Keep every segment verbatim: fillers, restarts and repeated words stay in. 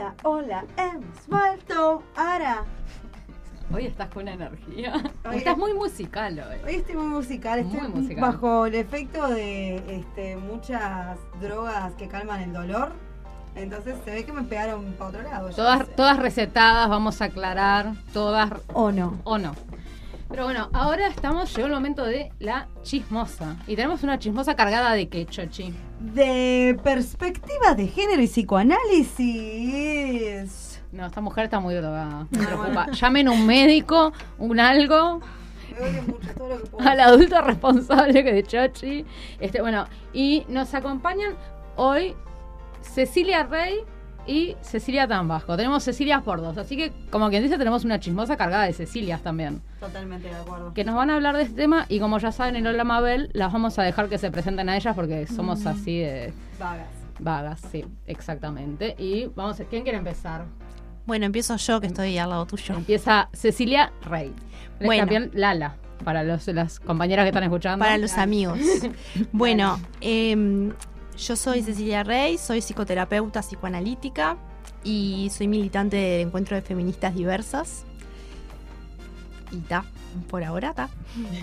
Hola, hola, hemos vuelto. Ara. Hoy estás con energía. Hoy estás es- muy musical hoy. Hoy estoy muy musical, estoy Muy musical. bajo el efecto de este, muchas drogas que calman el dolor. Entonces se ve que me pegaron para otro lado. yo Todas, no sé. todas recetadas, vamos a aclarar, todas ¿O no? o no. Pero bueno, ahora estamos, llegó el momento de la chismosa. Y tenemos una chismosa cargada de qué, Chochi. De perspectiva de género y psicoanálisis. No, esta mujer está muy drogada. Me Ah, preocupa. bueno. Llamen a un médico, un algo, Me duele mucho todo lo que puedo al adulto responsable que de Chochi. Este, bueno, y nos acompañan hoy Cecilia Rey y Cecilia Tambasco. Tenemos Cecilias por dos, así que como quien dice tenemos una chismosa cargada de Cecilias también, Totalmente de acuerdo. que nos van a hablar de este tema y como ya saben en Hola Mabel las vamos a dejar que se presenten a ellas porque somos Mm. así de Vagas. vagas, sí, exactamente. Y vamos a, ¿quién quiere empezar? Bueno, empiezo yo, que estoy al lado tuyo. Empieza Cecilia Rey. Bueno. También Lala, para los, las compañeras que están escuchando. Para los amigos. Bueno, em, yo soy Cecilia Rey, soy psicoterapeuta psicoanalítica y soy militante del Encuentro de Feministas Diversas. Y ta, por ahora ta.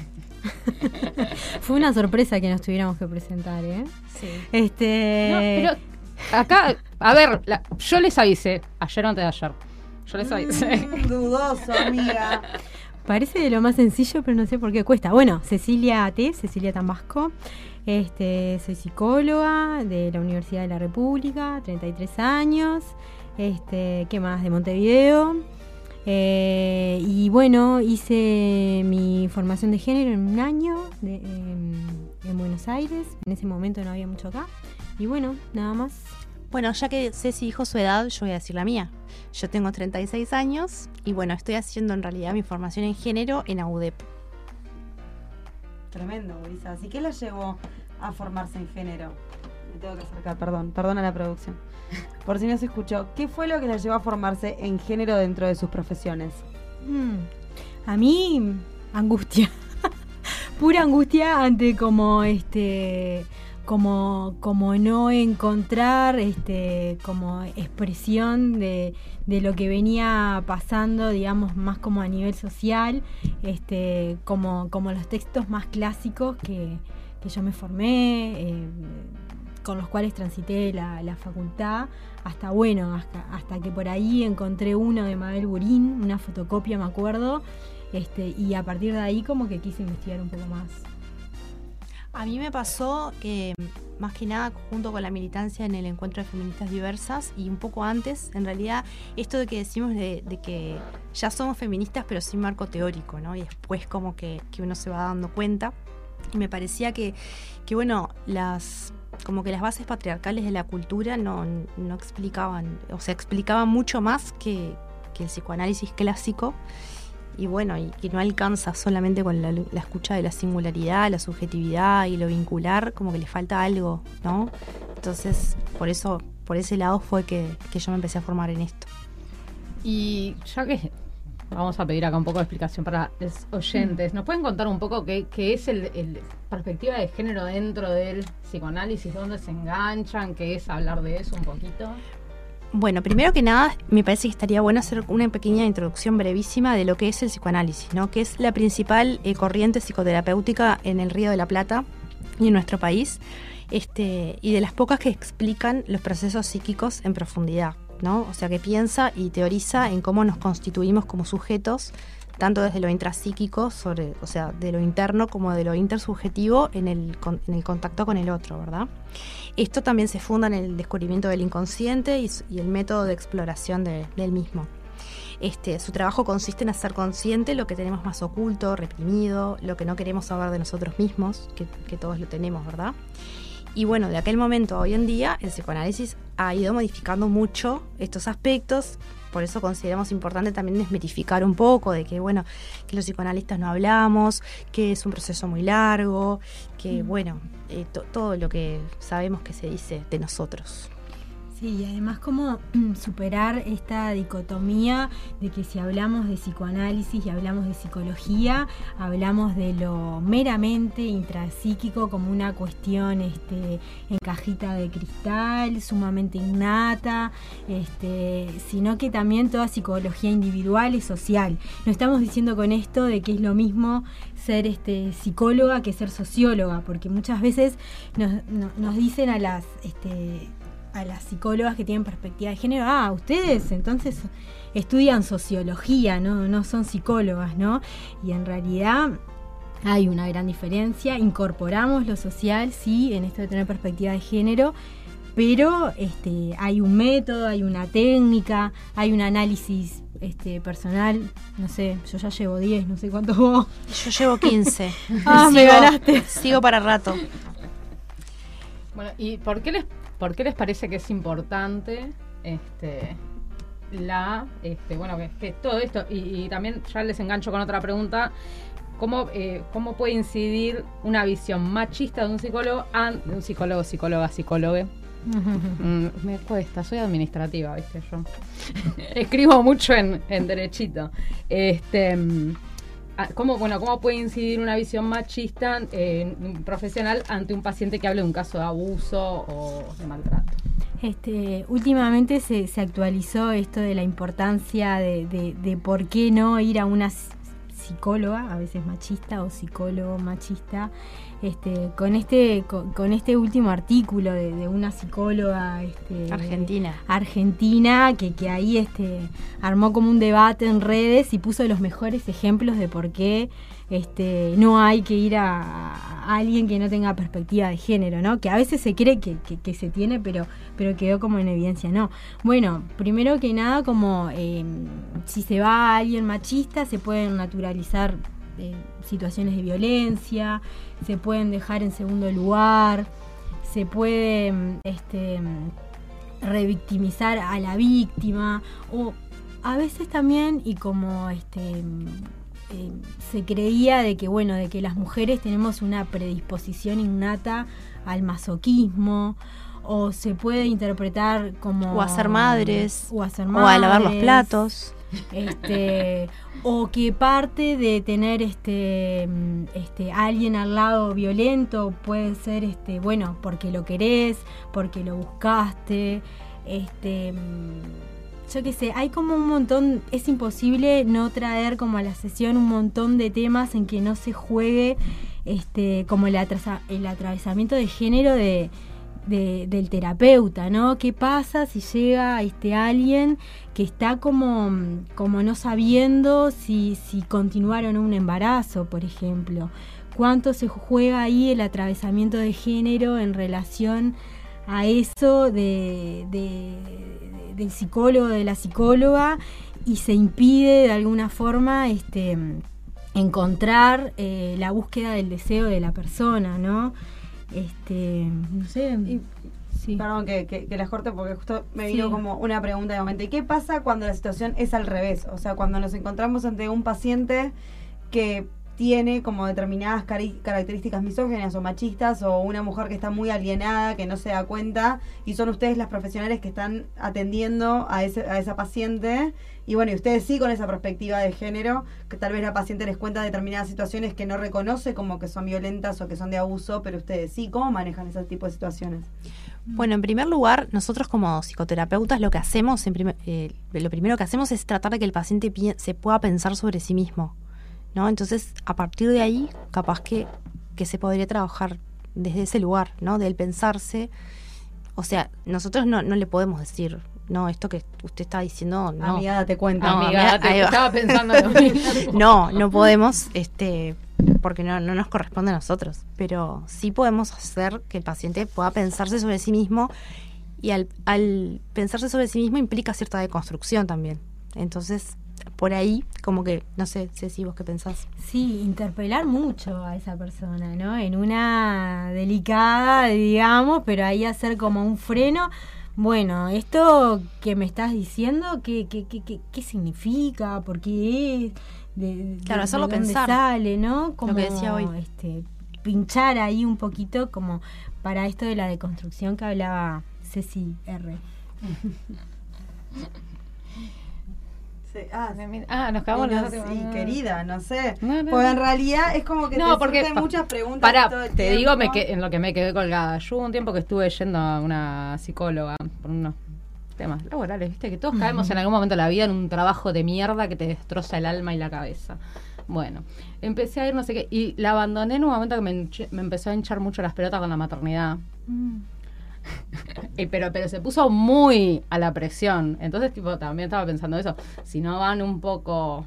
Fue una sorpresa que nos tuviéramos que presentar, ¿eh? Sí. Este. No, pero acá, a ver, la- yo les avisé, ayer o antes de ayer. Yo les avisé. Mm, dudoso, amiga. Parece de lo más sencillo, pero no sé por qué cuesta. Bueno, Cecilia T, Cecilia Tambasco. Este, soy psicóloga de la Universidad de la República, treinta y tres años. Este, ¿qué más? De Montevideo. Eh, y bueno, hice mi formación de género en un año de- en, en Buenos Aires. En ese momento no había mucho acá. Y bueno, nada más. Bueno, ya que Ceci dijo su edad, yo voy a decir la mía. Yo tengo treinta y seis años y bueno, estoy haciendo en realidad mi formación en género en A U D E P. Tremendo, Brisa. Así que la llevó a formarse en género. Me tengo que acercar, perdón, perdón a la producción. Por si no se escuchó, ¿qué fue lo que la llevó a formarse en género dentro de sus profesiones? Mm, A mí, angustia. Pura angustia ante como este. Como, como no encontrar este como expresión de, de lo que venía pasando, digamos, más como a nivel social, este, como, como los textos más clásicos que, que yo me formé, eh, con los cuales transité la, la facultad, hasta bueno, hasta, hasta que por ahí encontré uno de Mabel Burín, una fotocopia me acuerdo, este, y a partir de ahí como que quise investigar un poco más. A mí me pasó que, más que nada, junto con la militancia en el Encuentro de Feministas Diversas y un poco antes, en realidad, esto de que decimos de, de que ya somos feministas pero sin marco teórico, ¿no? Y después como que, que uno se va dando cuenta. Y me parecía que, que, bueno, las como que las bases patriarcales de la cultura no, no explicaban, o sea, explicaban mucho más que, que el psicoanálisis clásico. Y bueno, y que no alcanza solamente con la, la escucha de la singularidad, la subjetividad y lo vincular, como que le falta algo, ¿no? Entonces, por eso, por ese lado fue que, que yo me empecé a formar en esto. Y ya que vamos a pedir acá un poco de explicación para los oyentes, ¿nos pueden contar un poco qué, qué es el, el perspectiva de género dentro del psicoanálisis? ¿Dónde se enganchan? ¿Qué es hablar de eso un poquito? Bueno, primero que nada, me parece que estaría bueno hacer una pequeña introducción brevísima de lo que es el psicoanálisis, ¿no? Que es la principal eh, corriente psicoterapéutica en el Río de la Plata y en nuestro país, este, y de las pocas que explican los procesos psíquicos en profundidad, ¿no? O sea, que piensa y teoriza en cómo nos constituimos como sujetos, tanto desde lo intrapsíquico, sobre, o sea, de lo interno como de lo intersubjetivo en el, con- en el contacto con el otro, ¿verdad? Esto también se funda en el descubrimiento del inconsciente y, su- y el método de exploración de- del mismo. Este, su trabajo consiste en hacer consciente lo que tenemos más oculto, reprimido, lo que no queremos saber de nosotros mismos, que, que todos lo tenemos, ¿verdad? Y bueno, de aquel momento a hoy en día, el psicoanálisis ha ido modificando mucho estos aspectos. Por eso consideramos importante también desmitificar un poco de que, bueno, que los psicoanalistas no hablamos, que es un proceso muy largo, que, bueno, eh, to- todo lo que sabemos que se dice de nosotros. Sí, y además como superar esta dicotomía de que si hablamos de psicoanálisis y hablamos de psicología, hablamos de lo meramente intrapsíquico como una cuestión este, en cajita de cristal, sumamente innata, este, sino que también toda psicología individual es social. No estamos diciendo con esto de que es lo mismo ser este, psicóloga que ser socióloga, porque muchas veces nos, no, nos dicen a las... Este, a las psicólogas que tienen perspectiva de género, ah, ustedes entonces estudian sociología, no, no son psicólogas, ¿no? Y en realidad hay una gran diferencia, incorporamos lo social, sí, en esto de tener perspectiva de género, pero este, hay un método, hay una técnica, hay un análisis este, personal, no sé, yo ya llevo diez, no sé cuántos vos. Yo llevo quince. Ah, sigo, me ganaste. Sigo para rato. Bueno, ¿y por qué les ¿Por qué les parece que es importante este, la, este, bueno, que, que todo esto, y, y también ya les engancho con otra pregunta, ¿cómo, eh, cómo puede incidir una visión machista de un psicólogo, an, de un psicólogo, psicóloga, psicólogue? mm, me cuesta, soy administrativa, ¿viste? Yo escribo mucho en, en derechito. Este... ¿Cómo, bueno, ¿Cómo puede incidir una visión machista eh, profesional ante un paciente que hable de un caso de abuso o de maltrato? Este, últimamente se, se actualizó esto de la importancia de, de, de por qué no ir a una psicóloga, a veces machista o psicólogo machista, este, con este con, con este último artículo de, de una psicóloga este, argentina argentina que, que ahí este, armó como un debate en redes y puso los mejores ejemplos de por qué este, no hay que ir a, a alguien que no tenga perspectiva de género, ¿no? Que a veces se cree que, que, que se tiene, pero, pero quedó como en evidencia, no. Bueno, primero que nada, como eh, si se va a alguien machista, se pueden naturalizar eh, situaciones de violencia, se pueden dejar en segundo lugar, se puede este, revictimizar a la víctima, o a veces también, y como este eh, se creía de que bueno, de que las mujeres tenemos una predisposición innata al masoquismo, o se puede interpretar como o a ser madres, o a ser madres, o a lavar los platos. Este, o que parte de tener este, este alguien al lado violento puede ser este, bueno, porque lo querés, porque lo buscaste, este, yo qué sé, hay como un montón, es imposible no traer como a la sesión un montón de temas en que no se juegue este, como el, atrasa, el atravesamiento de género de De, del terapeuta, ¿no? ¿Qué pasa si llega este alguien que está como, como no sabiendo si, si continuar o no un embarazo, por ejemplo? ¿Cuánto se juega ahí el atravesamiento de género en relación a eso de, de, de, del psicólogo, de la psicóloga, y se impide de alguna forma este, encontrar eh, la búsqueda del deseo de la persona, ¿no? Este, no sé. Y, sí. Perdón que, que, que las corte porque justo me vino Sí. como una pregunta de momento. ¿Y qué pasa cuando la situación es al revés? O sea, cuando nos encontramos ante un paciente que tiene como determinadas cari- características misóginas o machistas, o una mujer que está muy alienada, que no se da cuenta, y son ustedes las profesionales que están atendiendo a, ese, a esa paciente, y bueno, y ustedes sí con esa perspectiva de género, que tal vez la paciente les cuenta determinadas situaciones que no reconoce como que son violentas o que son de abuso, pero ustedes sí, ¿cómo manejan ese tipo de situaciones? Bueno, en primer lugar, nosotros como psicoterapeutas lo que hacemos, en prim- eh, lo primero que hacemos es tratar de que el paciente pi- se pueda pensar sobre sí mismo, ¿no? Entonces, a partir de ahí, capaz que, que se podría trabajar desde ese lugar, ¿no? Del pensarse. O sea, nosotros no, no le podemos decir, no, esto que usted está diciendo, no. Amiga, date cuenta. No, Amiga, amiga, te ahí va. estaba pensando lo mismo. No, no podemos, este, porque no, no nos corresponde a nosotros. Pero sí podemos hacer que el paciente pueda pensarse sobre sí mismo, y al, al pensarse sobre sí mismo implica cierta deconstrucción también. Entonces, por ahí, como que, no sé, Ceci, ¿vos qué pensás? Sí, interpelar mucho a esa persona, ¿no? En una delicada, digamos, pero ahí hacer como un freno. Bueno, esto que me estás diciendo, ¿qué, qué, qué, qué, qué significa? ¿Por qué es? De, de, Claro, hacerlo de dónde pensar. sale, ¿no? Como, Lo que decía hoy. Este, pinchar ahí un poquito como para esto de la deconstrucción que hablaba Ceci R. Sí. Ah, ah, nos quedamos no, los sí, dos. querida, no sé. No, no, Porque no. en realidad es como que No, te porque surgen pa- muchas preguntas Pará, todo el te digo me tiempo. que, en lo que me quedé colgada. Yo hubo un tiempo que estuve yendo a una psicóloga por unos temas laborales, viste, que todos caemos en algún momento de la vida en un trabajo de mierda que te destroza el alma y la cabeza. Bueno, empecé a ir no sé qué, y la abandoné en un momento que me, hinché- me empezó a hinchar mucho las pelotas con la maternidad. Y pero pero se puso muy a la presión. Entonces, tipo, también estaba pensando eso. Si no van un poco...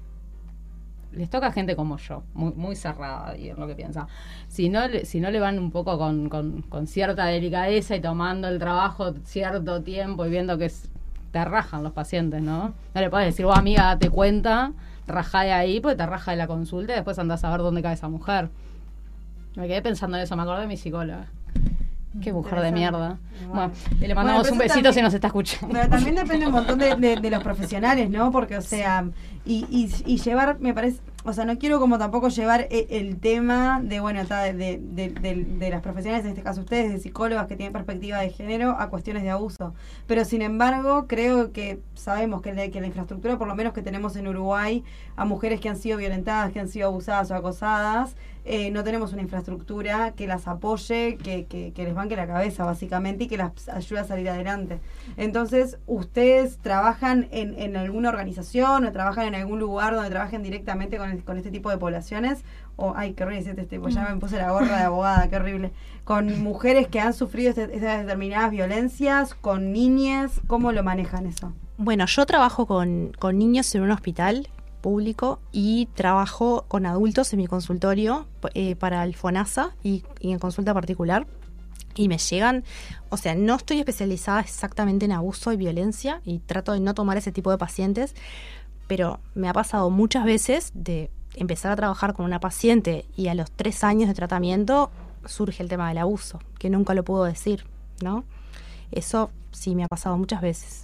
Les toca gente como yo, muy, muy cerrada y en lo que piensa. Si no, le- si no le van un poco con, con, con cierta delicadeza y tomando el trabajo cierto tiempo y viendo que es- te rajan los pacientes, ¿no? No le puedes decir, vos amiga, date cuenta, rajá de ahí, porque te raja de la consulta y después andás a ver dónde cae esa mujer. Me quedé pensando en eso, me acordé de mi psicóloga. Qué mujer de mierda. Bueno. Bueno, y le mandamos Bueno, un pero eso besito también- si nos está escuchando. Pero también depende un montón de, de, de los profesionales, ¿no? Porque, o sea, y, y, y llevar, me parece, o sea, no quiero como tampoco llevar el, el tema de, bueno, ta, de, de, de, de, de las profesionales, en este caso ustedes, de psicólogas que tienen perspectiva de género, a cuestiones de abuso. Pero, sin embargo, creo que sabemos que, la- que la infraestructura, por lo menos que tenemos en Uruguay, a mujeres que han sido violentadas, que han sido abusadas o acosadas, eh, no tenemos una infraestructura que las apoye, que, que, que les banque la cabeza, básicamente, y que las ayude a salir adelante. Entonces, ¿ustedes trabajan en, en alguna organización o trabajan en algún lugar donde trabajen directamente con, el- con este tipo de poblaciones? O, ay, qué horrible decirte este, pues ya me puse la gorra de abogada, qué horrible. Con mujeres que han sufrido este, estas determinadas violencias, con niñas, ¿cómo lo manejan eso? Bueno, yo trabajo con, con niños en un hospital público y trabajo con adultos en mi consultorio eh, para el FONASA y, y en consulta particular. Y me llegan, o sea, no estoy especializada exactamente en abuso y violencia y trato de no tomar ese tipo de pacientes, pero me ha pasado muchas veces de empezar a trabajar con una paciente y a los tres años de tratamiento surge el tema del abuso, que nunca lo puedo decir, ¿no? Eso sí me ha pasado muchas veces.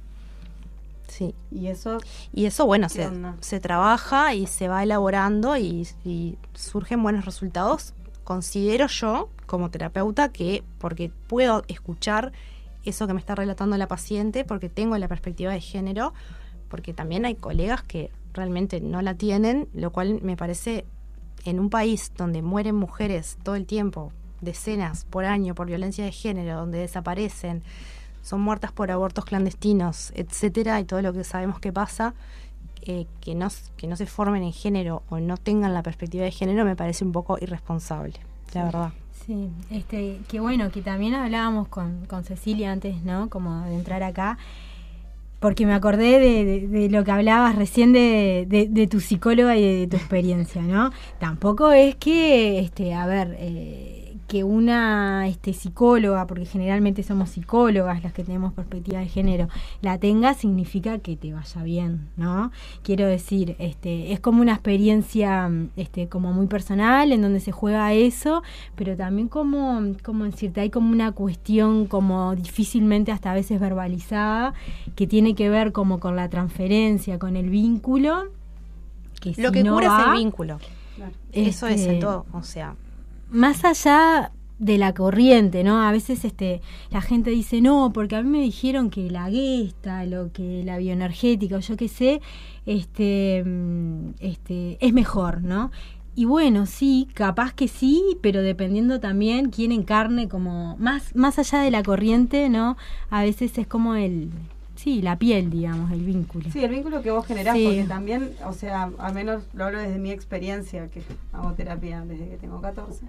Sí. Y eso, Y eso, bueno, ¿Qué se, onda? se trabaja y se va elaborando y, y surgen buenos resultados. Considero yo, como terapeuta, que porque puedo escuchar eso que me está relatando la paciente, porque tengo la perspectiva de género, porque también hay colegas que realmente no la tienen, lo cual me parece, en un país donde mueren mujeres todo el tiempo, decenas por año por violencia de género, donde desaparecen, son muertas por abortos clandestinos, etcétera, y todo lo que sabemos que pasa, eh, que, no, que no se formen en género o no tengan la perspectiva de género, me parece un poco irresponsable, la verdad. Sí, este, que bueno, que también hablábamos con, con Cecilia antes, ¿no? Como de entrar acá, porque me acordé de, de, de lo que hablabas recién de, de, de tu psicóloga y de, tu experiencia, ¿no? Tampoco es que, este, a ver, eh, que una este, psicóloga, porque generalmente somos psicólogas las que tenemos perspectiva de género, la tenga significa que te vaya bien, ¿no? Quiero decir, este, es como una experiencia este, como muy personal en donde se juega eso, pero también como, como decirte, hay como una cuestión como difícilmente hasta a veces verbalizada, que tiene que ver como con la transferencia, con el vínculo, que Lo si que no cura va, es el vínculo. claro. Eso es este, en todo, o sea, más allá de la corriente, ¿no? A veces este la gente dice, no, porque a mí me dijeron que la Gestalt o que la bioenergética o yo qué sé, este, mm, este es mejor, ¿no? Y bueno, sí, capaz que sí, pero dependiendo también quién encarne como más más allá de la corriente, ¿no? A veces es como el sí, la piel, digamos, el vínculo. Sí, el vínculo que vos generás, Sí. porque también, o sea, al menos lo hablo desde mi experiencia, que hago terapia desde que tengo catorce.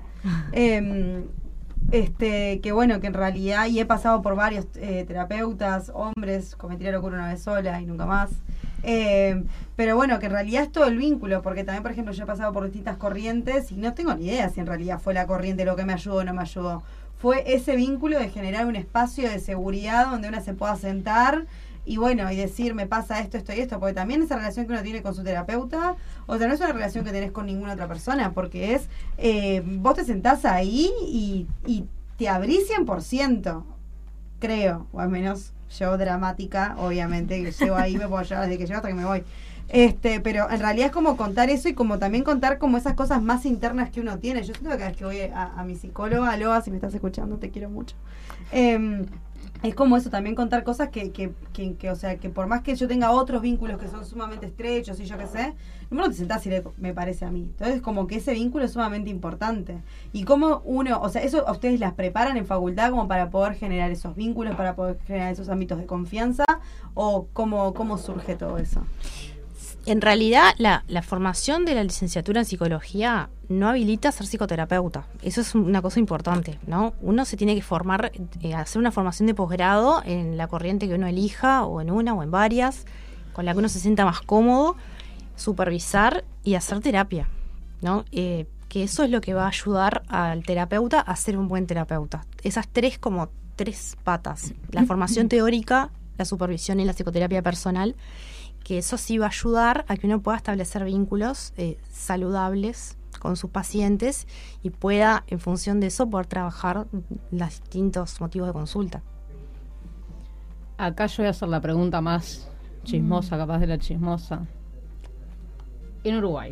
eh, este, que bueno, que en realidad, y he pasado por varios eh, terapeutas, hombres, cometí la locura una vez sola y nunca más. Eh, pero bueno, que en realidad es todo el vínculo, porque también, por ejemplo, yo he pasado por distintas corrientes y no tengo ni idea si en realidad fue la corriente lo que me ayudó o no me ayudó. Fue ese vínculo de generar un espacio de seguridad donde una se pueda sentar y bueno, y decir, me pasa esto, esto y esto, porque también esa relación que uno tiene con su terapeuta, o sea, no es una relación que tenés con ninguna otra persona, porque es, eh, vos te sentás ahí y, y te abrís cien por ciento, creo, o al menos yo dramática, obviamente, que llego ahí, me puedo llevar desde que llego hasta que me voy. Este, pero en realidad es como contar eso y como también contar como esas cosas más internas que uno tiene. Yo siento que cada vez que voy a, a mi psicóloga, Loa, si me estás escuchando, te quiero mucho. Eh, es como eso, también contar cosas que, que, que, que, o sea, que por más que yo tenga otros vínculos que son sumamente estrechos y yo qué sé, no te sentás y le, me parece a mí. Entonces, como que ese vínculo es sumamente importante. Y cómo uno, o sea, eso a ustedes las preparan en facultad como para poder generar esos vínculos, para poder generar esos ámbitos de confianza, o cómo, cómo surge todo eso. En realidad, la, la formación de la licenciatura en psicología no habilita a ser psicoterapeuta. Eso es una cosa importante, ¿no? Uno se tiene que formar, eh, hacer una formación de posgrado en la corriente que uno elija, o en una o en varias, con la que uno se sienta más cómodo, supervisar y hacer terapia, ¿no? Eh, que eso es lo que va a ayudar al terapeuta a ser un buen terapeuta. Esas tres como tres patas, la formación teórica, la supervisión y la psicoterapia personal, que eso sí va a ayudar a que uno pueda establecer vínculos eh, saludables con sus pacientes y pueda, en función de eso, poder trabajar los distintos motivos de consulta. Acá yo voy a hacer la pregunta más chismosa, mm. capaz de la chismosa. En Uruguay,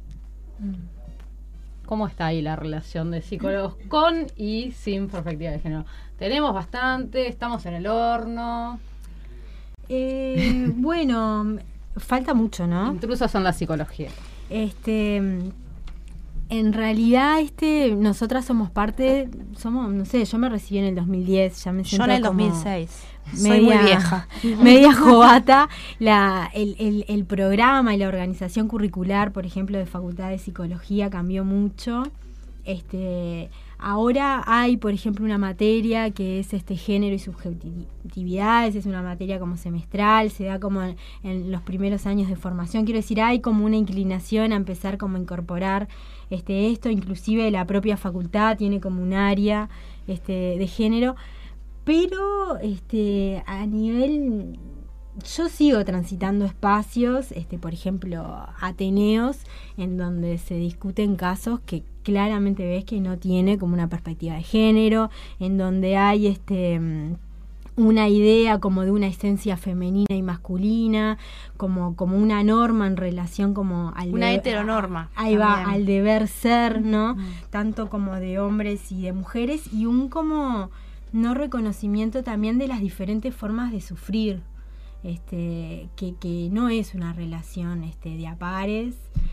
¿cómo está ahí la relación de psicólogos con y sin perspectiva de género? Tenemos bastante, estamos en el horno... Eh, bueno, falta mucho, ¿no? Intrusos en la psicología. Este, en realidad, este, nosotras somos parte, somos, no sé, yo me recibí en el dos mil diez, ya me siento yo en el como dos mil seis. Media, Soy muy vieja. Media jovata. La, el, el, el programa y la organización curricular, por ejemplo, de Facultad de Psicología cambió mucho. Este, ahora hay, por ejemplo, una materia que es este género y subjetividades, es una materia como semestral, se da como en, en los primeros años de formación. Quiero decir, hay como una inclinación a empezar como a incorporar este esto, inclusive la propia facultad tiene como un área este de género, pero este a nivel... Yo sigo transitando espacios, este, por ejemplo, ateneos, en donde se discuten casos que claramente ves que no tiene como una perspectiva de género, en donde hay este una idea como de una esencia femenina y masculina, como, como una norma en relación como al una de, heteronorma. Ahí va, también. al deber ser, ¿no? Mm. Tanto como de hombres y de mujeres, y un como no reconocimiento también de las diferentes formas de sufrir. Este, que, que no es una relación este, de a pares.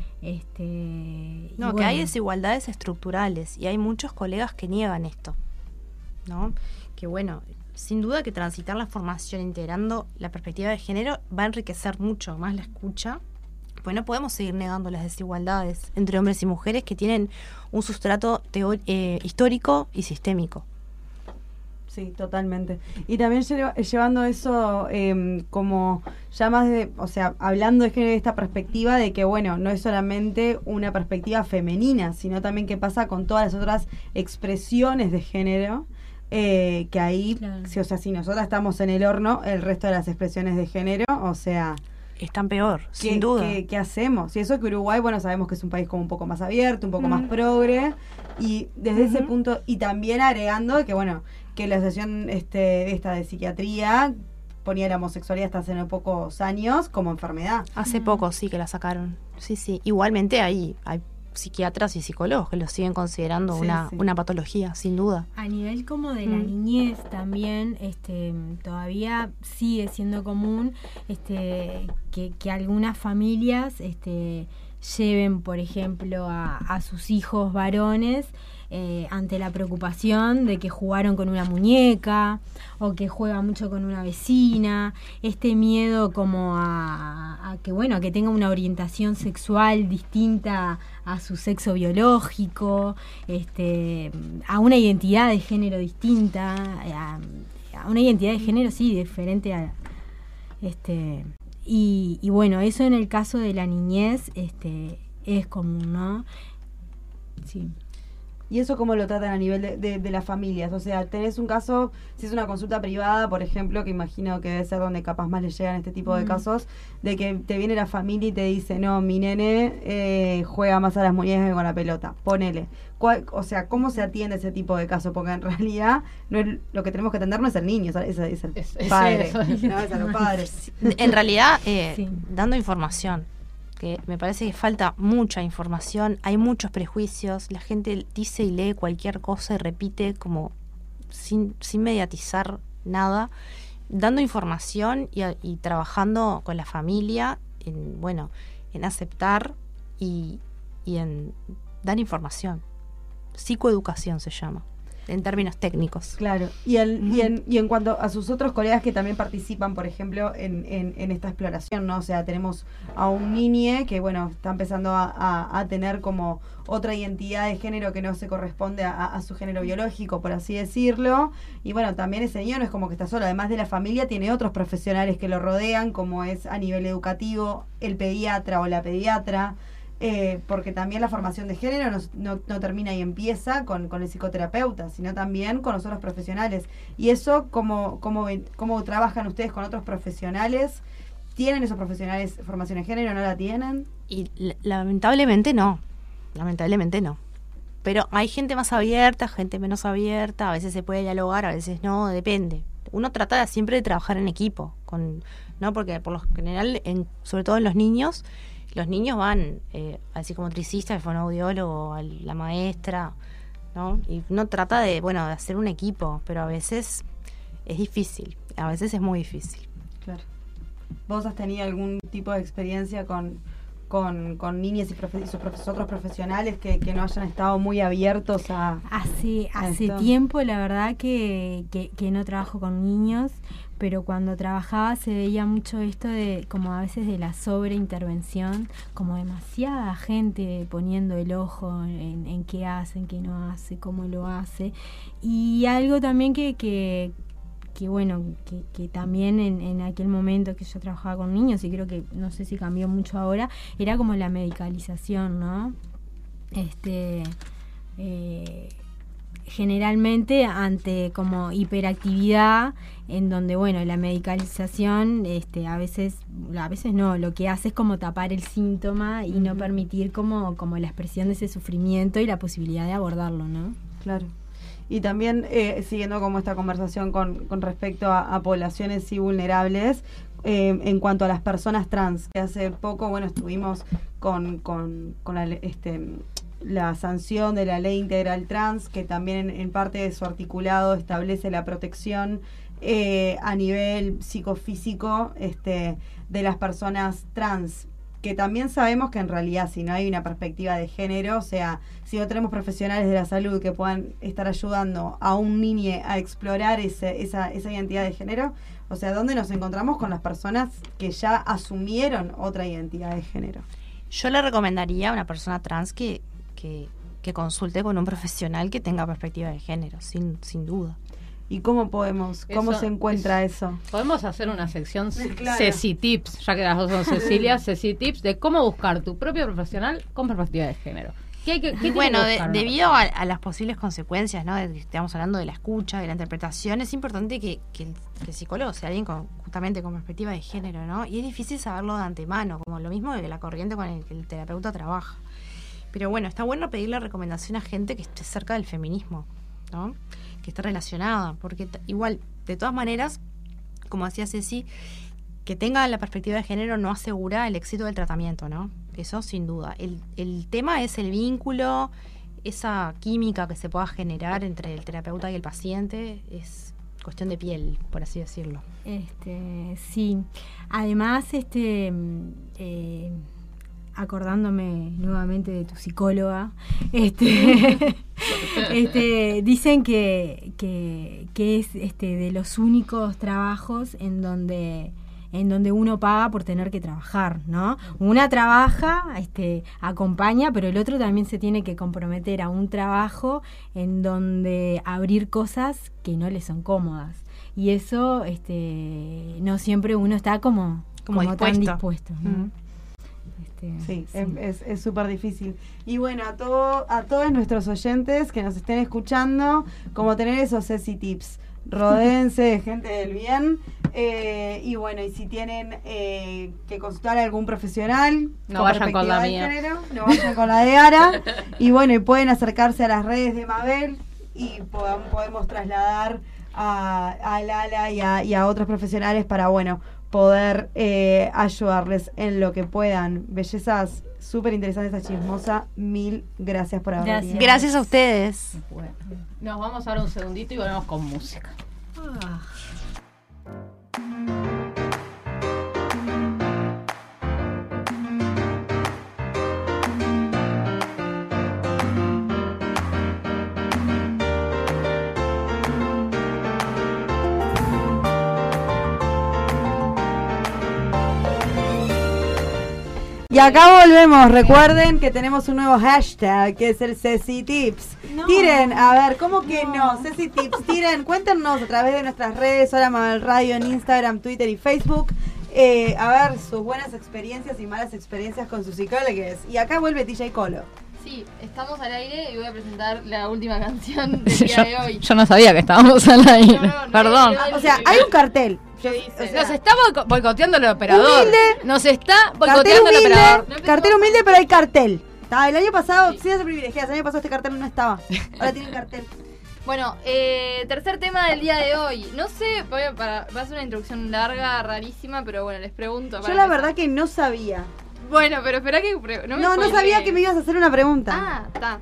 Este, no, bueno. Que hay desigualdades estructurales y hay muchos colegas que niegan esto, ¿no? Que bueno, sin duda que transitar la formación integrando la perspectiva de género va a enriquecer mucho más la escucha, pues no podemos seguir negando las desigualdades entre hombres y mujeres que tienen un sustrato teó- eh, histórico y sistémico. Sí, totalmente. Y también lle- llevando eso eh, como ya más de, o sea, hablando de género de esta perspectiva de que, bueno, no es solamente una perspectiva femenina, sino también qué pasa con todas las otras expresiones de género, eh, que ahí, Claro. si, o sea, si nosotras estamos en el horno, el resto de las expresiones de género, o sea... Están peor, ¿Qué, sin duda. ¿qué, ¿Qué hacemos? Y eso que Uruguay, bueno, sabemos que es un país como un poco más abierto, un poco Mm. más progre, y desde ese Ujú. punto, y también agregando que, bueno, que la asociación este, esta de psiquiatría ponía la homosexualidad hasta hace no pocos años como enfermedad. Hace poco sí que la sacaron. Sí, sí. Igualmente hay, hay psiquiatras y psicólogos que lo siguen considerando Sí, una, sí. una patología, sin duda. A nivel como de la Mm. niñez también, este, todavía sigue siendo común este, que, que algunas familias este, lleven, por ejemplo, a, a sus hijos varones eh, ante la preocupación de que jugaron con una muñeca o que juega mucho con una vecina, este miedo como a, a que bueno, a que tenga una orientación sexual distinta a su sexo biológico, este, a una identidad de género distinta, a, a una identidad de género sí diferente a este y, y bueno, eso en el caso de la niñez este es común, ¿no? Sí. ¿Y eso cómo lo tratan a nivel de, de, de las familias? O sea, tenés un caso, si es una consulta privada, por ejemplo, que imagino que debe ser donde capaz más les llegan este tipo de Mm. casos, de que te viene la familia y te dice, no, mi nene eh, juega más a las muñecas que con la pelota, ponele. ¿Cuál, o sea, ¿cómo se atiende ese tipo de casos? Porque en realidad no es, lo que tenemos que atender no es el niño, es, es el Es- es padre. eso. No, es a los padres. En realidad, eh, Sí. dando información, que me parece que falta mucha información, hay muchos prejuicios, la gente dice y lee cualquier cosa y repite como sin, sin mediatizar nada, dando información y, a- y trabajando con la familia en, bueno, en aceptar y, y en dar información. Psicoeducación se llama, en términos técnicos. Claro, y, el, y, en, y en cuanto a sus otros colegas que también participan, por ejemplo, en, en, en esta exploración, ¿no? O sea, tenemos a un niñe que, bueno, está empezando a, a, a tener como otra identidad de género que no se corresponde a, a su género biológico, por así decirlo. Y bueno, también ese niño no es como que está solo, además de la familia, tiene otros profesionales que lo rodean, como es a nivel educativo, el pediatra o la pediatra. Eh, porque también la formación de género no, no, no termina y empieza con, con el psicoterapeuta, sino también con los otros profesionales. Y eso, ¿cómo, cómo, ven- cómo trabajan ustedes con otros profesionales? ¿Tienen esos profesionales formación en género? ¿No la tienen? Y l- lamentablemente no, lamentablemente no. Pero hay gente más abierta, gente menos abierta, a veces se puede dialogar, a veces no, depende. Uno trata siempre de trabajar en equipo, con, ¿no? Porque por lo general, en, sobre todo en los niños, los niños van eh, al psicomotricista, al fonoaudiólogo, a la maestra, ¿no? Y uno trata de, bueno, de hacer un equipo, pero a veces es difícil, a veces es muy difícil. Claro. ¿Vos has tenido algún tipo de experiencia con, con, con niñas y, profe- y sus profe- otros profesionales que, que no hayan estado muy abiertos a... Hace, hace Esto. tiempo, la verdad, que, que, que no trabajo con niños, pero cuando trabajaba se veía mucho esto de, como a veces de la sobreintervención, como demasiada gente poniendo el ojo en, en qué hace, en qué no hace, cómo lo hace. Y algo también que, que, que bueno, que, que también en, en aquel momento que yo trabajaba con niños, y creo que no sé si cambió mucho ahora, era como la medicalización, ¿no? Este... Eh, generalmente ante como hiperactividad, en donde bueno, la medicalización este a veces a veces no, lo que hace es como tapar el síntoma y no Ujú. permitir como como la expresión de ese sufrimiento y la posibilidad de abordarlo, ¿no? Claro. Y también, eh, siguiendo como esta conversación con, con respecto a, a poblaciones sí vulnerables, eh, en cuanto a las personas trans, que hace poco, bueno, estuvimos con, con, con la, este, la sanción de la ley integral trans, que también en, en parte de su articulado establece la protección eh, a nivel psicofísico este, de las personas trans, que también sabemos que en realidad si no hay una perspectiva de género, o sea, si no tenemos profesionales de la salud que puedan estar ayudando a un niño a explorar ese, esa, esa identidad de género, o sea, ¿dónde nos encontramos con las personas que ya asumieron otra identidad de género? Yo le recomendaría a una persona trans que, que, que consulte con un profesional que tenga perspectiva de género, sin, sin duda. ¿Y cómo podemos, cómo Eso se encuentra es- eso? Podemos hacer una sección Claro. Ceci Tips, ya que las dos son Cecilia, Ceci Tips, de cómo buscar tu propio profesional con perspectiva de género. ¿Qué hay que, qué Y tiene bueno, que de- buscar una debido persona? a, a las posibles consecuencias, ¿no? De que estamos hablando de la escucha, de la interpretación, es importante que, que el, que el psicólogo sea alguien con, justamente con perspectiva de género, ¿no? Y es difícil saberlo de antemano, como lo mismo de la corriente con el que el terapeuta trabaja. Pero bueno, está bueno pedirle recomendación a gente que esté cerca del feminismo, ¿no? Que esté relacionada, porque t- igual, de todas maneras, como decía Ceci, que tenga la perspectiva de género no asegura el éxito del tratamiento, ¿no? Eso sin duda. El, el tema es el vínculo, esa química que se pueda generar entre el terapeuta y el paciente, es cuestión de piel, por así decirlo. Este, sí. Además, este, mm, eh, acordándome nuevamente de tu psicóloga, este, este, dicen que, que, que es este de los únicos trabajos en donde en donde uno paga por tener que trabajar, ¿no? Una trabaja, este, acompaña, pero el otro también se tiene que comprometer a un trabajo en donde abrir cosas que no le son cómodas. Y eso, este, no siempre uno está como, Como como tan dispuesto. dispuesto, ¿no? Mm. Este, este, Sí, es súper difícil. Y bueno, a, todo, a todos nuestros oyentes que nos estén escuchando, como tener esos Ceci Tips. Rodéense de gente del bien. Eh, y bueno, y si tienen eh, que consultar a algún profesional, no con vayan con la perspectiva de mía. género, no vayan con la de Ara. Y bueno, y pueden acercarse a las redes de Mabel y podamos, podemos trasladar a, a Lala y a, y a otros profesionales para, bueno, poder eh, ayudarles en lo que puedan. Bellezas, súper interesante esta chismosa. Mil gracias por haber Gracias. venido. Gracias a ustedes. Bueno, nos vamos a dar un segundito y volvemos con música. Ah. Y acá volvemos. Recuerden que tenemos un nuevo hashtag que es el Ceci Tips. No. Tiren, a ver, ¿cómo que no? No. Ceci Tips, tiren, cuéntenos a través de nuestras redes, Hola Mabel Radio en Instagram, Twitter y Facebook. Eh, a ver sus buenas experiencias y malas experiencias con sus psicólogos. Y acá vuelve D J Colo. Sí, estamos al aire y voy a presentar la última canción del día de Yo, hoy. yo no sabía que estábamos al aire. No, no, no, Perdón. no, no, O sea, hay un cartel. ¿Qué dice? O sea, Nos está boico- boicoteando el operador. Humilde. Nos está Cartel boicoteando el humilde, operador. No cartel humilde, pero hay cartel. Está, el año pasado, Sí. sí, es privilegiadas, el año pasado este cartel no estaba. Ahora tienen cartel. Bueno, eh, tercer tema del día de hoy. No sé, voy a, para, va a ser una introducción larga, rarísima, pero bueno, les pregunto. Yo para la empezar. verdad que no sabía. Bueno, pero espera que... pre- No, me No, no spoilees. sabía que me ibas a hacer una pregunta. Ah, está.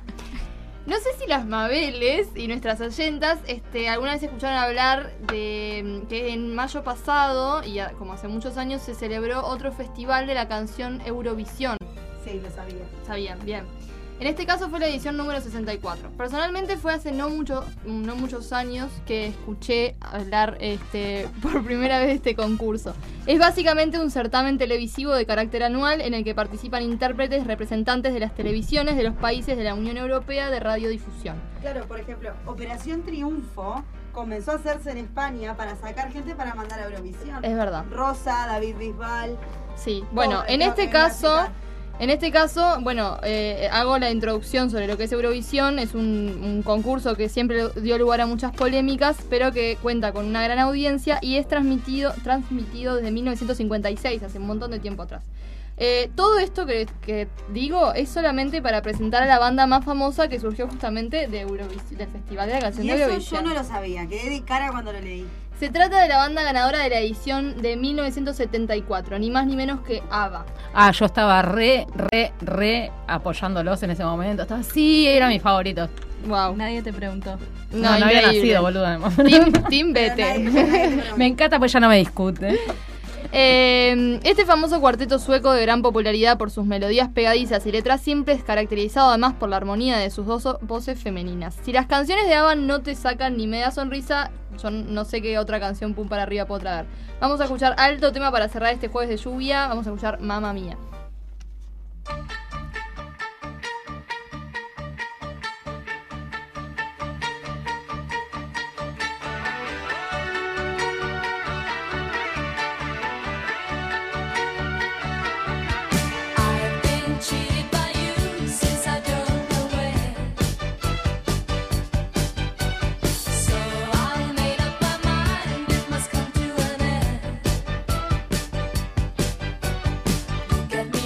No sé si las Mabeles y nuestras oyentas este, alguna vez escucharon hablar de mm, que en mayo pasado, y a- como hace muchos años, se celebró otro festival de la canción Eurovisión. Sí, lo sabía. Sabían, bien. En este caso fue la edición número sesenta y cuatro. Personalmente fue hace no, mucho, no muchos años que escuché hablar este, por primera vez de este concurso. Es básicamente un certamen televisivo de carácter anual en el que participan intérpretes representantes de las televisiones de los países de la Unión Europea de radiodifusión. Claro, por ejemplo, Operación Triunfo comenzó a hacerse en España para sacar gente para mandar a Eurovisión. Es verdad. Rosa, David Bisbal. Sí, bueno, todo en esto este en caso... África. En este caso, bueno, eh, hago la introducción sobre lo que es Eurovisión. Es un, un concurso que siempre dio lugar a muchas polémicas, pero que cuenta con una gran audiencia y es transmitido, transmitido desde mil novecientos cincuenta y seis, hace un montón de tiempo atrás. Eh, todo esto que, que digo es solamente para presentar a la banda más famosa que surgió justamente de Eurovisión, del Festival de la Canción Y de eso Eurovisión. yo no lo sabía, quedé de cara cuando lo leí. Se trata de la banda ganadora de la edición de mil novecientos setenta y cuatro, ni más ni menos que ABBA. Ah, yo estaba re, re, re apoyándolos en ese momento. Estaba, sí, eran mis favoritos. Wow. Nadie te preguntó. No, no, había nacido, boludo. Team, team Pero Bete. nadie- nadie te preguntó. Me encanta, pues ya no me discute. Eh, este famoso cuarteto sueco de gran popularidad por sus melodías pegadizas y letras simples, caracterizado además por la armonía de sus dos voces femeninas. Si las canciones de ABBA no te sacan ni media sonrisa, yo no sé qué otra canción pum para arriba puedo traer. Vamos a escuchar alto tema para cerrar este jueves de lluvia. Vamos a escuchar Mamma Mía. I've been cheated by you since I don't know where. So I made up my mind it must come to an end. You get me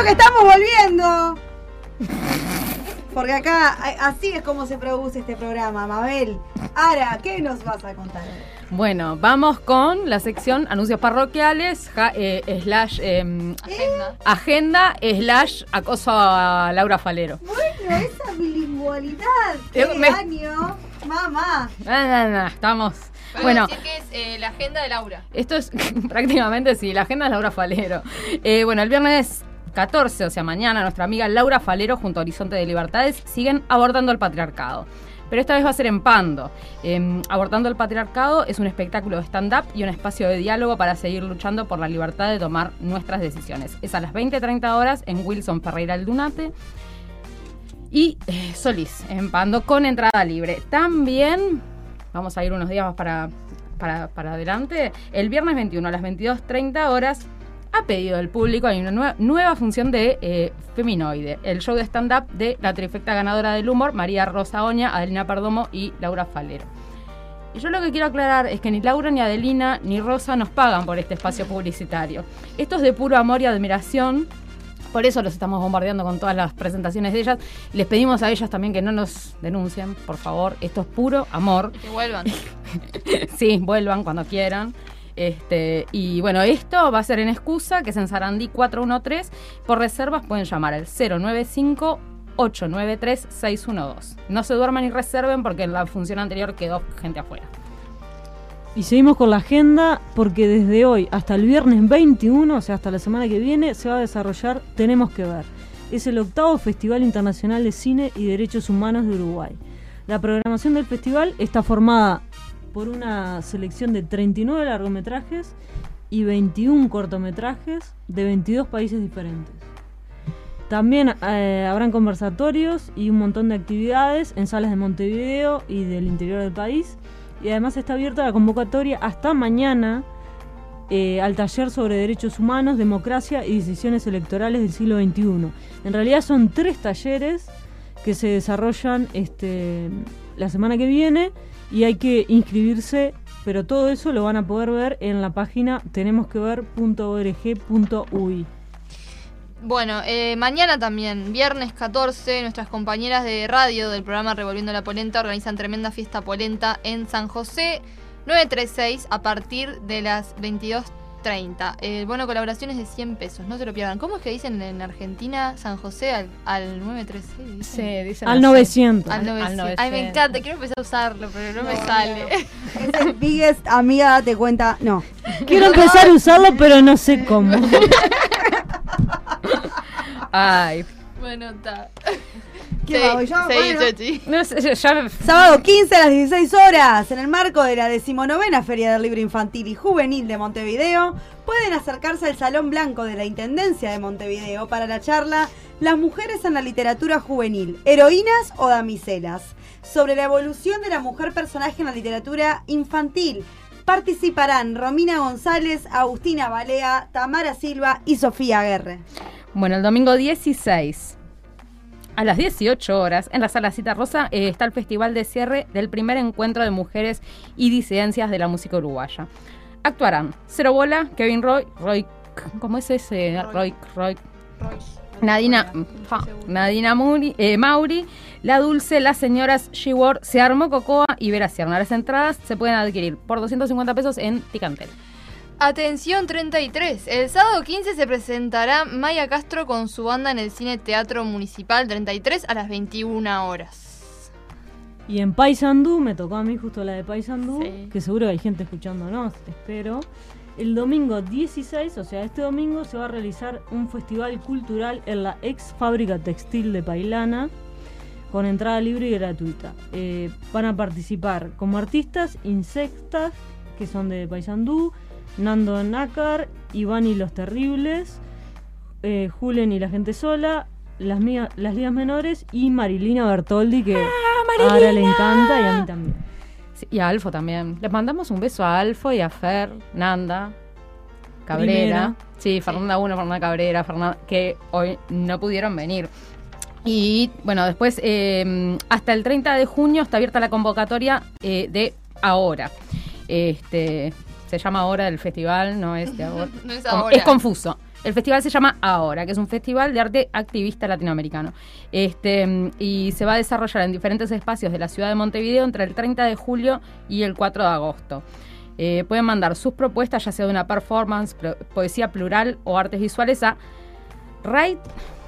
que estamos volviendo. Porque acá, a- así es como se produce este programa. Mabel, Ara, ¿qué nos vas a contar? Bueno, vamos con la sección anuncios parroquiales, ja- eh, slash eh, Agenda. agenda, slash acoso a Laura Falero. Bueno, esa bilingüalidad. Eh, ¿Qué me- año? Mamá. No, no, no, estamos... Podemos Bueno, decir que es eh, la agenda de Laura. esto es prácticamente, sí, la agenda es Laura Falero. Eh, bueno, el viernes catorce, o sea, mañana, nuestra amiga Laura Falero junto a Horizonte de Libertades siguen abordando el patriarcado. Pero esta vez va a ser en Pando. Eh, Abordando el patriarcado es un espectáculo de stand-up y un espacio de diálogo para seguir luchando por la libertad de tomar nuestras decisiones. Es a las veinte treinta horas en Wilson Ferreira El Dunate y eh, Solís, en Pando, con entrada libre. También, vamos a ir unos días más para, para, para adelante, el viernes veintiuno a las veintidós treinta horas, a pedido del público, hay una nueva, nueva función de eh, Feminoide, el show de stand-up de la trifecta ganadora del humor, María Rosa Oña, Adelina Perdomo y Laura Falero. Y yo lo que quiero aclarar es que ni Laura, ni Adelina, ni Rosa nos pagan por este espacio publicitario. Esto es de puro amor y admiración. Por eso los estamos bombardeando con todas las presentaciones de ellas. Les pedimos a ellas también que no nos denuncien, por favor. Esto es puro amor. Que vuelvan. Sí, vuelvan cuando quieran. Este, y bueno, esto va a ser en Excusa, que es en Sarandí cuatrocientos trece. Por reservas pueden llamar al cero nueve cinco, ocho nueve tres, seis uno dos. No se duerman y reserven porque en la función anterior quedó gente afuera. Y seguimos con la agenda porque desde hoy hasta el viernes veintiuno, o sea, hasta la semana que viene, se va a desarrollar Tenemos que Ver. Es el octavo Festival Internacional de Cine y Derechos Humanos de Uruguay. La programación del festival está formada por una selección de treinta y nueve largometrajes y veintiún cortometrajes de veintidós países diferentes. También eh, habrán conversatorios y un montón de actividades en salas de Montevideo y del interior del país. Y además está abierta la convocatoria hasta mañana eh, al taller sobre derechos humanos, democracia y decisiones electorales del siglo veintiuno. En realidad son tres talleres que se desarrollan este, la semana que viene y hay que inscribirse, pero todo eso lo van a poder ver en la página tenemos que ver punto org punto uy. Bueno, eh, mañana también, viernes catorce, nuestras compañeras de radio del programa Revolviendo la Polenta organizan tremenda fiesta polenta en San José novecientos treinta y seis a partir de las veintidós treinta. El bono colaboración es de cien pesos, no se lo pierdan. ¿Cómo es que dicen en Argentina San José al, al novecientos treinta y seis? Sí, dicen Al así. novecientos. Al novecientos. Ay, me encanta, quiero empezar a usarlo, pero no, me sale. Es el biggest, amiga, date cuenta. No. Quiero empezar a usarlo, pero no sé cómo. Ay, Bueno, está. ¿Qué va, voy yo? Seguí, Bueno. Chochi. no sé, ya, ya- Sábado quince a las dieciséis horas, en el marco de la decimonovena Feria del Libro Infantil y Juvenil de Montevideo, pueden acercarse al Salón Blanco de la Intendencia de Montevideo para la charla Las mujeres en la literatura juvenil, heroínas o damiselas, sobre la evolución de la mujer personaje en la literatura infantil. Participarán Romina González, Agustina Balea, Tamara Silva y Sofía Aguerre. Bueno, el domingo dieciséis a las dieciocho horas, en la Sala Cita Rosa, eh, está el festival de cierre del primer encuentro de mujeres y disidencias de la música uruguaya. Actuarán Cero Bola, Kevin Roy, Roy, ¿cómo es ese? Roy, Roy, Nadina, fa, Nadina Muri, eh, Mauri, La Dulce, las señoras She-Word, Se Armó Cocoa y Vera Sierna. Las entradas se pueden adquirir por doscientos cincuenta pesos en Ticantel. Atención treinta y tres. El sábado quince se presentará Maya Castro con su banda en el Cine Teatro Municipal treinta y tres a las veintiuna horas. Y en Paysandú, me tocó a mí justo la de Paysandú, Sí. que seguro hay gente escuchándonos, espero. El domingo dieciséis, o sea, este domingo se va a realizar un festival cultural en la ex fábrica textil de Pailana, con entrada libre y gratuita. Eh, van a participar como artistas Insectas, que son de Paysandú, Nando Nácar, Iván y los Terribles, eh, Julen y la Gente Sola, las, mía- las Ligas Menores y Marilina Bertoldi, que a Ara le encanta y a mí también. Sí, y a Alfo también. Les mandamos un beso a Alfo y a Fer, Nanda, Cabrera. Primera. Sí, Fernanda uno, Fernanda Cabrera, Fernanda, que hoy no pudieron venir. Y bueno, después, eh, hasta el treinta de junio está abierta la convocatoria eh, de Ahora. Este, se llama Ahora el festival, no es de ahora. No es Como- ahora. Es confuso. El festival se llama Ahora, que es un festival de arte activista latinoamericano. Este, y se va a desarrollar en diferentes espacios de la ciudad de Montevideo entre el treinta de julio y el cuatro de agosto. Eh, pueden mandar sus propuestas, ya sea de una performance, pro- poesía plural o artes visuales a Right.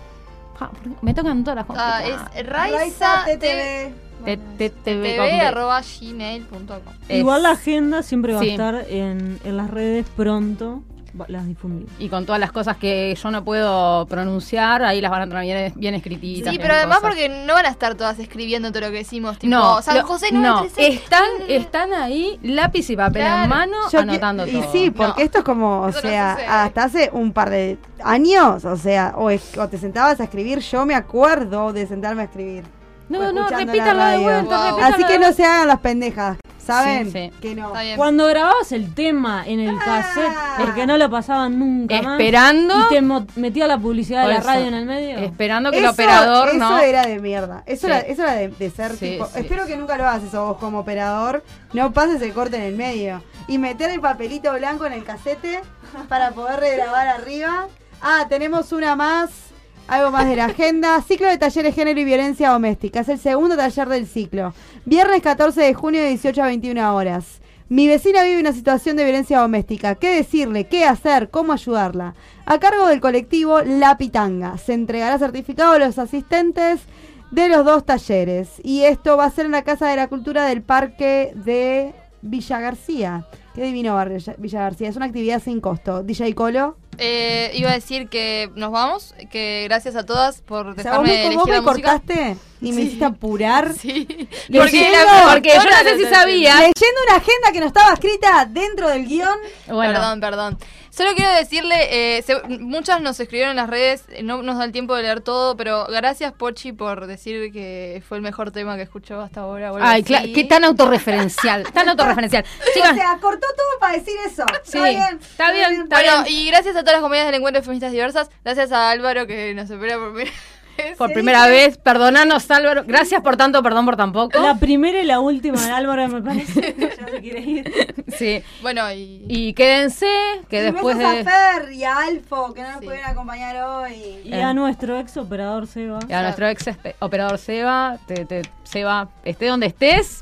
Ah, me tocan todas las cosas. Ah, es Raiza Raiza T T V. T- T- T V T V arroba gmail punto com. Es- Igual la agenda siempre va Sí. a estar en, en las redes pronto. va- Las difundimos. Y con todas las cosas que yo no puedo pronunciar, ahí las van a tener bien, bien escrititas. Sí, bien pero además cosas. porque no van a estar todas escribiendo todo lo que decimos. Tipo, No, San lo- José no, novecientos treinta y seis. están, están ahí, lápiz y papel Claro. en mano, Yo anotando que- todo. Y sí, porque No, esto es como, o eso no sea, sucede. hasta hace un par de años, o sea, o, es- o te sentabas a escribir, yo me acuerdo de sentarme a escribir. No, o no, escuchando repítanlo la de radio. vuelta, Wow. repítanlo Así de que no vuelta. se hagan las pendejas, ¿saben? Sí, sí. Que no. Está bien. Cuando grababas el tema en el cassette, Ah. porque no lo pasaban nunca más, Esperando, y te mo- metía la publicidad Por de la eso. radio en el medio. esperando que el Eso- operador eso no... era de mierda. Eso, Sí. era, eso era de, de ser Sí, tipo. sí. Espero que nunca lo hagas eso vos como operador. No pases el corte en el medio. Y meter el papelito blanco en el casete para poder regrabar arriba. Ah, tenemos una más. Algo más de la agenda. Ciclo de talleres género y violencia doméstica. Es el segundo taller del ciclo. Viernes catorce de junio de dieciocho a veintiuna horas. Mi vecina vive una situación de violencia doméstica. ¿Qué decirle? ¿Qué hacer? ¿Cómo ayudarla? A cargo del colectivo La Pitanga. Se entregará certificado a los asistentes de los dos talleres. Y esto va a ser en la Casa de la Cultura del Parque de Villa García. Qué divino barrio Villa García. Es una actividad sin costo. D J Colo. Eh, iba a decir que nos vamos, que gracias a todas por O sea, vos dejarme me, elegir vos me la música. cortaste y me Sí. hiciste apurar. Sí. Leyendo- Porque, la- porque yo no sé si sabía... Leyendo una agenda que no estaba escrita dentro del guión. Bueno, Perdón, perdón. Solo quiero decirle, eh, se- muchas nos escribieron en las redes, eh, no nos da el tiempo de leer todo, pero gracias Pochi por decir que fue el mejor tema que escuchó hasta ahora. o algo ay, así. cla- qué tan autorreferencial, tan autorreferencial. Chicas, O sea, cortó todo para decir eso. Sí, Está bien. está bien, está Bueno, bien. y gracias a todas las comunidades del encuentro de feministas diversas, gracias a Álvaro que nos espera por primera vez. por primera vez, perdonanos Álvaro, gracias por tanto, perdón por tan poco. La primera y la última de Álvaro, me parece. Ya se quiere ir. Sí. Bueno, y, Y quédense, que Y después besos de... a Fer y a Alfo, que no nos Sí. pudieron acompañar hoy. Y a nuestro ex operador Seba. Y a nuestro ex espe- operador Seba, te, te- Seba, esté donde estés,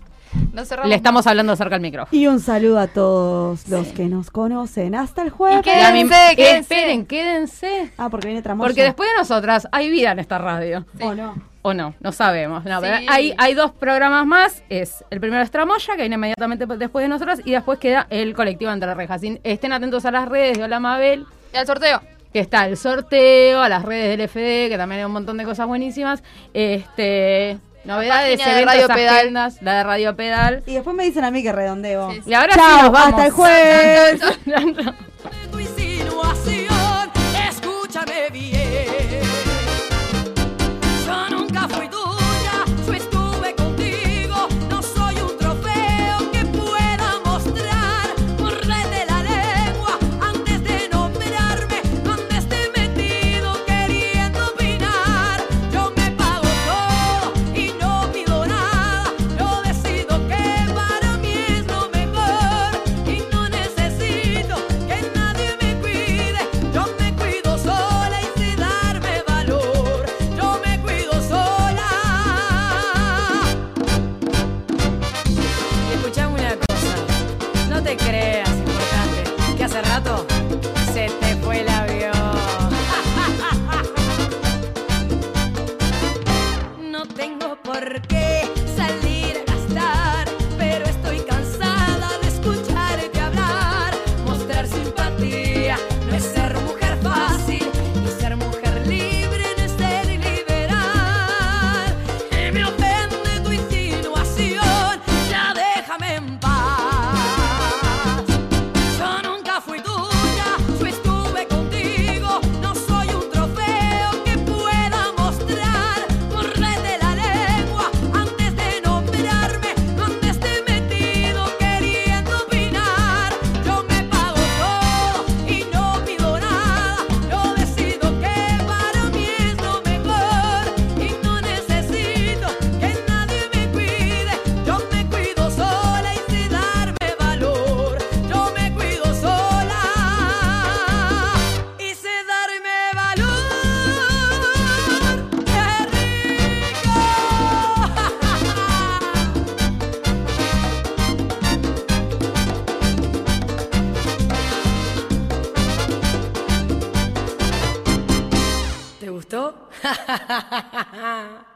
nos cerramos. le estamos hablando cerca al micrófono. Y un saludo a todos los que nos conocen. Hasta el jueves. Y quédense, Y a mí- quédense. Esperen, quédense. Ah, porque viene Tramoya. Porque después de nosotras hay vida en esta radio. ¿O no? O no, no sabemos. No, Sí. pero hay, hay dos programas más. Es el primero es Tramoya, que viene inmediatamente después de nosotras, y después queda el colectivo Entre Rejas. Sin- Estén atentos a las redes de Hola Mabel, Y al sorteo. que está el sorteo, a las redes del F D, que también hay un montón de cosas buenísimas. Este, novedades, página de eventos, Radio Pedal. agendas, la de Radio Pedal. Y después me dicen a mí que redondeo. Sí, Y ahora sí Chao, nos vamos. hasta el jueves. Tu insinuación, escúchame bien. Yo nunca fui tuya, yo estuve contigo. No soy un trofeo que pueda mostrar. Mordete la lengua antes de nombrarme. Donde esté metido queriendo opinar. Yo me pago todo y no pido nada. Yo decido que para mí es lo mejor. Y no necesito que nadie me cuide. Yo me cuido sola y sé darme valor. Yo me cuido sola. Y escuchame una cosa, no te creas, importante, que hace rato se te fue el avión. No tengo por qué salir a gastar, pero estoy cansada de escucharte hablar. Mostrar simpatía no es ser mujer fácil, y ser mujer libre no es ser liberal. Y me ofende tu insinuación, ya déjame en paz. Yo nunca fui tuya, gustó?